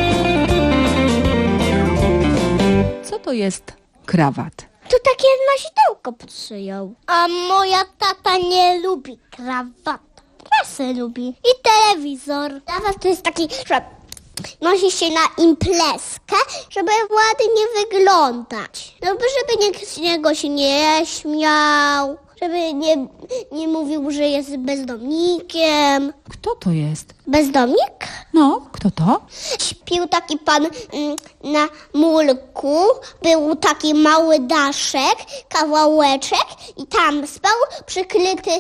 Co to jest krawat? To takie nośdełko pod szyją. A moja tata nie lubi krawata. Prasę lubi. I telewizor. Krawat to jest taki, że nosi się na imprezkę, żeby ładnie wyglądać. No bo żeby nikt z niego się nie śmiał. Żeby nie mówił, że jest bezdomnikiem. Kto to jest? Bezdomnik? No, kto to? Śpił taki pan na mulku, był taki mały daszek, kawałeczek i tam spał przykryty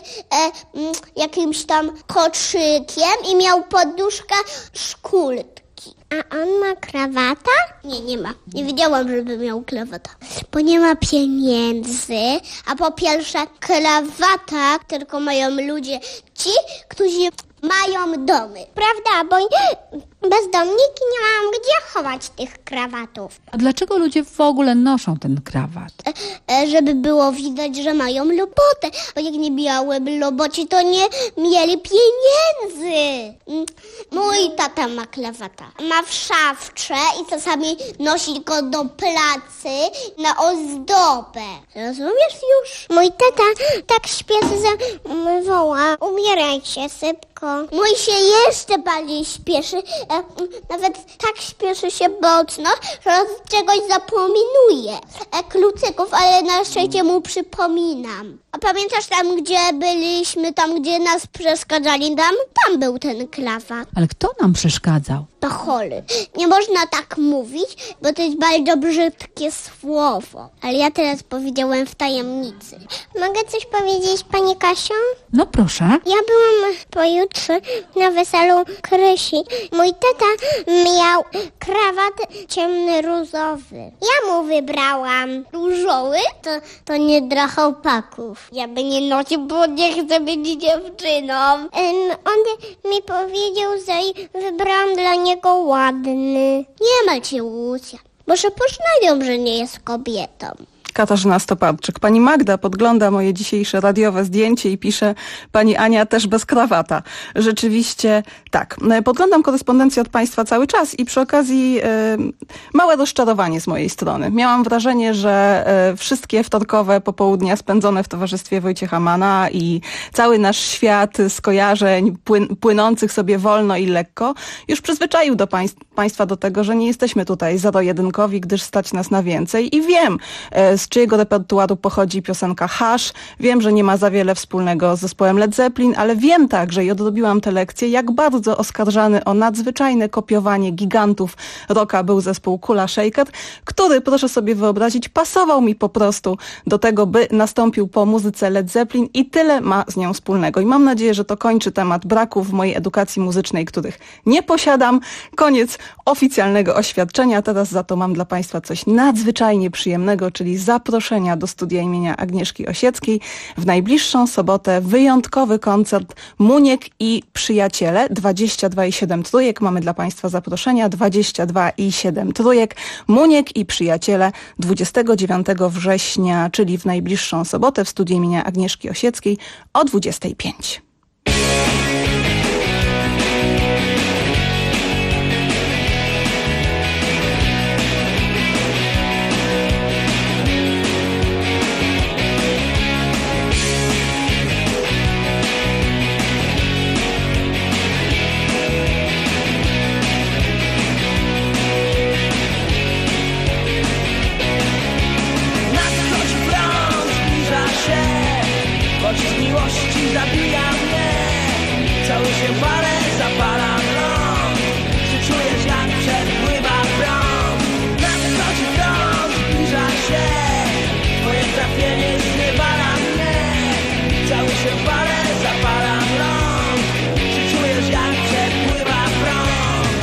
jakimś tam koczykiem i miał poduszkę szkulki. A on ma krawata? Nie ma. Nie widziałam, żeby miał krawata. Bo nie ma pieniędzy. A po pierwsze, krawata tylko mają ludzie ci, którzy mają domy. Prawda? Bo bezdomniki nie mają gdzie chować tych krawatów. A dlaczego ludzie w ogóle noszą ten krawat? Żeby było widać, że mają robotę. Bo jak nie miałyby robocie, to nie mieli pieniędzy. Mój tata ma krawata. Ma w szafce i czasami nosi go do pracy na ozdobę. Rozumiesz już? Mój tata tak śpieszy, że woła: umierajcie szybko. Mój się jeszcze bardziej śpieszy. Nawet tak śpieszy się mocno, że z czegoś zapominuje. Kluczyków, ale na szczęście mu przypominam. A pamiętasz tam, gdzie byliśmy, tam, gdzie nas przeszkadzali? Tam był ten krawat. Ale kto nam przeszkadzał? To chory. Nie można tak mówić, bo to jest bardzo brzydkie słowo. Ale ja teraz powiedziałem w tajemnicy. Mogę coś powiedzieć, pani Kasiu? No proszę. Ja byłam pojutrze na weselu Krysi. Mój tata miał krawat ciemny różowy. Ja mu wybrałam różowy, to nie dla chłopaków. Ja by nie nosił, bo nie chcę być dziewczyną. On mi powiedział, że wybrałam dla niego ładny. Nie ma cię Łucja, bo się poznają, że nie jest kobietą. Katarzyna Stopadczyk. Pani Magda podgląda moje dzisiejsze radiowe zdjęcie i pisze: pani Ania też bez krawata. Rzeczywiście tak. Podglądam korespondencję od Państwa cały czas i przy okazji małe rozczarowanie z mojej strony. Miałam wrażenie, że wszystkie wtorkowe popołudnia spędzone w towarzystwie Wojciecha Manna i cały nasz świat skojarzeń płynących sobie wolno i lekko już przyzwyczaił do Państwa do tego, że nie jesteśmy tutaj zero-jedynkowi, gdyż stać nas na więcej i wiem, z czyjego repertuaru pochodzi piosenka Hush. Wiem, że nie ma za wiele wspólnego z zespołem Led Zeppelin, ale wiem także i odrobiłam tę lekcję, jak bardzo oskarżany o nadzwyczajne kopiowanie gigantów rocka był zespół Kula Shaker, który, proszę sobie wyobrazić, pasował mi po prostu do tego, by nastąpił po muzyce Led Zeppelin i tyle ma z nią wspólnego. I mam nadzieję, że to kończy temat braków w mojej edukacji muzycznej, których nie posiadam. Koniec oficjalnego oświadczenia. Teraz za to mam dla Państwa coś nadzwyczajnie przyjemnego, czyli zaproszenia do studia imienia Agnieszki Osieckiej. W najbliższą sobotę wyjątkowy koncert Muniek i Przyjaciele, 22,7 trójek. Mamy dla Państwa zaproszenia 22,7 trójek. Muniek i Przyjaciele 29 września, czyli w najbliższą sobotę w studiu imienia Agnieszki Osieckiej o 25. Pocisk miłości zabija mnie. Cały się palę, zapalam rąk. Czy czujesz, jak przepływa prąd? Nadchodzi prąd, zbliża się. Twoje trafienie zniewala mnie. Cały się palę, zapalam rąk. Czy czujesz, jak przepływa prąd?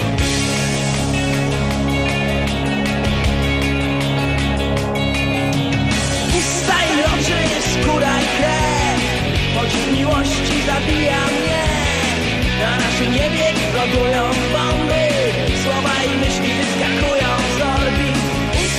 Usta i oczy, skóra i krew. Pocisk miłości zabija mnie. Na naszym niebie eksplodują bomby. Słowa i myśli wyskakują z orbit.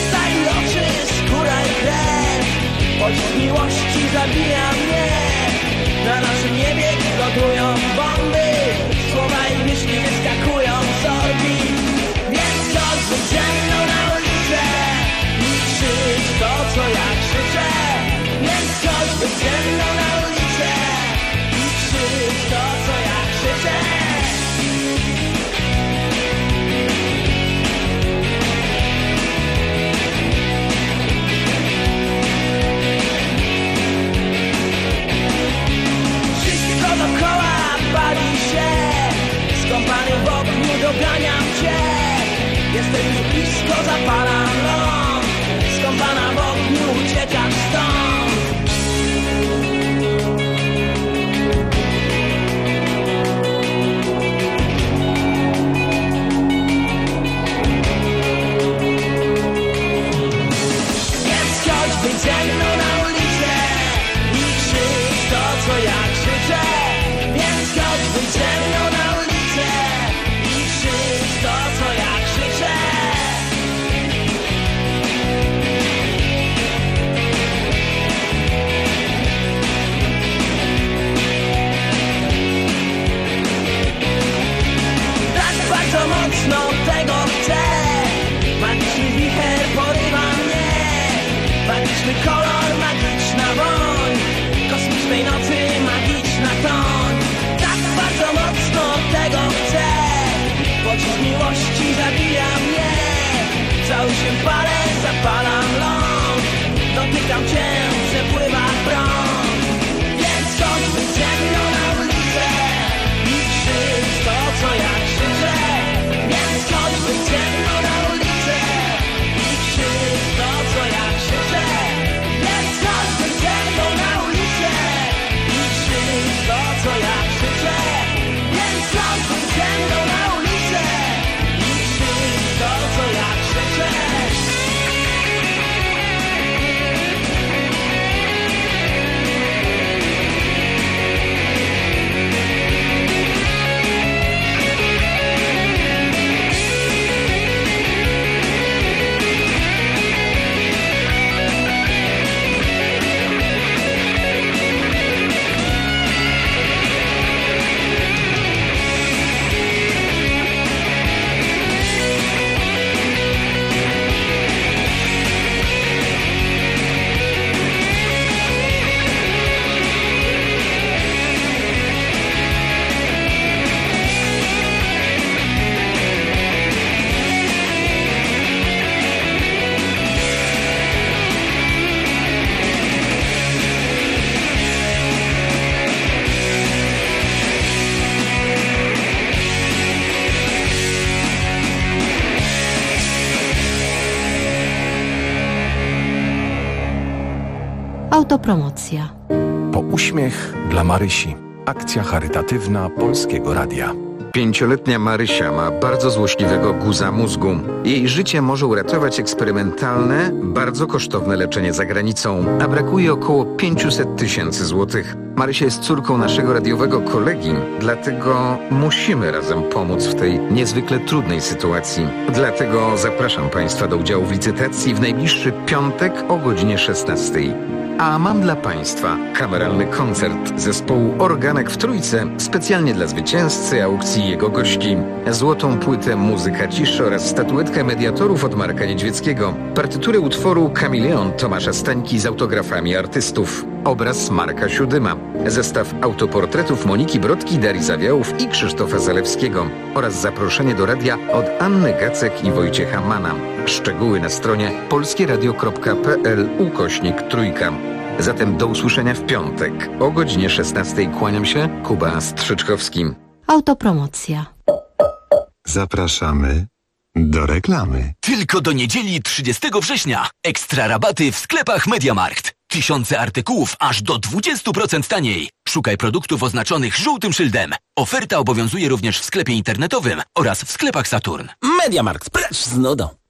zabija mnie. Na naszym niebie gotują bomby, słowa i myśli wyskakują z orbit. Więc chodźmy ze mną na ulicę i krzycz to, co ja krzyczę. Więc chodźmy ze mną na ulicę i krzycz to, co ja krzyczę. Dookoła pali się, skąpany w ogniu doganiam cię. Jestem już blisko, zapalam ląd, skąpana w ogniu uciekasz stąd. Więc chodź, wyjdź ze mną na ulicę i krzycz to, co ja krzyczę. Więc chodź, wyjdź ze mną na ulicę i krzycz to, co ja krzyczę. Tak bardzo mocno tego chcę. Magiczny wicher porywa mnie. Magiczny kolor, magiczna woń kosmicznej nocy, magiczna toń. Tak bardzo mocno tego chcę. Pocisk miłości zabija mnie. Cały się palę, zapalam ląd. Dotykam cię, przepływa prąd. Więc chodźmy ze mną na ulicę i krzycz to, co ja krzyczę. Więc chodźmy ze mną na ulicę i krzycz to, co ja krzyczę. Więc chodźmy ze mną na ulicę i krzycz to, co ja krzyczę. Więc chodźmy ze mną na ulicę i krzycz to, co ja krzyczę. Autopromocja. Po uśmiech dla Marysi. Akcja charytatywna Polskiego Radia. 5-letnia Marysia ma bardzo złośliwego guza mózgu. Jej życie może uratować eksperymentalne, bardzo kosztowne leczenie za granicą, a brakuje około 500 000 złotych. Marysia jest córką naszego radiowego kolegi, dlatego musimy razem pomóc w tej niezwykle trudnej sytuacji. Dlatego zapraszam Państwa do udziału w licytacji w najbliższy piątek o godzinie 16. A mam dla Państwa kameralny koncert zespołu Organek w Trójce specjalnie dla zwycięzcy aukcji i jego gości. Złotą płytę Muzyka ciszy oraz statuetkę mediatorów od Marka Niedźwieckiego. Partyturę utworu Kameleon Tomasza Stańki z autografami artystów. Obraz Marka Siódyma. Zestaw autoportretów Moniki Brodki, Darii Zawiałów i Krzysztofa Zalewskiego. Oraz zaproszenie do radia od Anny Gacek i Wojciecha Mana. Szczegóły na stronie polskieradio.pl/trójka. Zatem do usłyszenia w piątek o godzinie 16. Kłaniam się, Kuba Strzyczkowski. Autopromocja. Zapraszamy do reklamy. Tylko do niedzieli 30 września. Ekstra rabaty w sklepach MediaMarkt. Tysiące artykułów aż do 20% taniej. Szukaj produktów oznaczonych żółtym szyldem. Oferta obowiązuje również w sklepie internetowym oraz w sklepach Saturn. MediaMarkt, precz z nudą.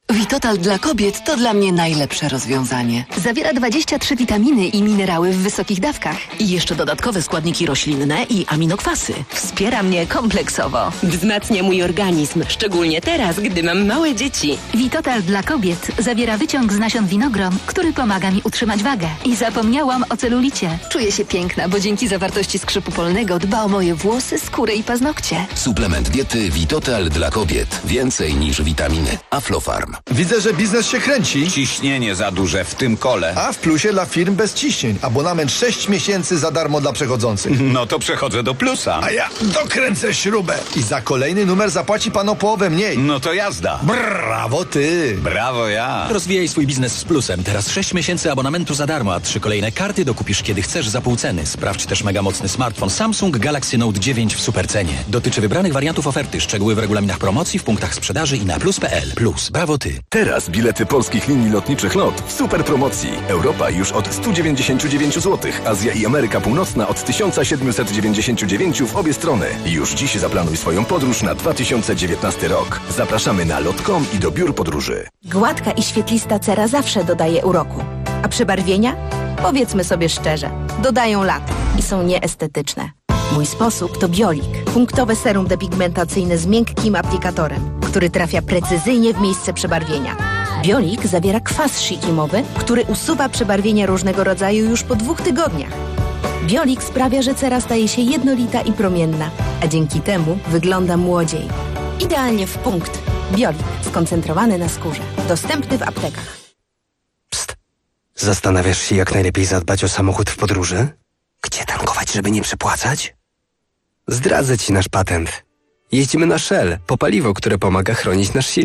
Vitotal dla kobiet to dla mnie najlepsze rozwiązanie. Zawiera 23 witaminy i minerały w wysokich dawkach. I jeszcze dodatkowe składniki roślinne i aminokwasy. Wspiera mnie kompleksowo. Wzmacnia mój organizm, szczególnie teraz, gdy mam małe dzieci. Vitotal dla kobiet zawiera wyciąg z nasion winogron, który pomaga mi utrzymać wagę. I zapomniałam o celulicie. Czuję się piękna, bo dzięki zawartości skrzypu polnego dba o moje włosy, skórę i paznokcie. Suplement diety Vitotal dla kobiet. Więcej niż witaminy. Aflofarm. Widzę, że biznes się kręci. Ciśnienie za duże w tym kole. A w plusie dla firm bez ciśnień. Abonament 6 miesięcy za darmo dla przechodzących. No to przechodzę do plusa. A ja dokręcę śrubę. I za kolejny numer zapłaci pan o połowę mniej. No to jazda. Brawo ty. Brawo ja. Rozwijaj swój biznes z plusem. Teraz 6 miesięcy abonamentu za darmo, a 3 kolejne karty dokupisz kiedy chcesz za pół ceny. Sprawdź też mega mocny smartfon Samsung Galaxy Note 9 w supercenie. Dotyczy wybranych wariantów oferty. Szczegóły w regulaminach promocji, w punktach sprzedaży i na plus.pl. Plus. Brawo ty. Teraz bilety polskich linii lotniczych LOT w super promocji. Europa już od 199 zł, Azja i Ameryka Północna od 1799 w obie strony. Już dziś zaplanuj swoją podróż na 2019 rok. Zapraszamy na lot.com i do biur podróży. Gładka i świetlista cera zawsze dodaje uroku. A przebarwienia? Powiedzmy sobie szczerze, dodają lat i są nieestetyczne. Mój sposób to Biolik. Punktowe serum depigmentacyjne z miękkim aplikatorem, który trafia precyzyjnie w miejsce przebarwienia. Biolik zawiera kwas shikimowy, który usuwa przebarwienia różnego rodzaju już po 2 tygodniach. Biolik sprawia, że cera staje się jednolita i promienna, a dzięki temu wygląda młodziej. Idealnie w punkt. Biolik, skoncentrowany na skórze. Dostępny w aptekach. Zastanawiasz się, jak najlepiej zadbać o samochód w podróży? Gdzie tankować, żeby nie przepłacać? Zdradzę ci nasz patent. Jeździmy na Shell, po paliwo, które pomaga chronić nasz silnik.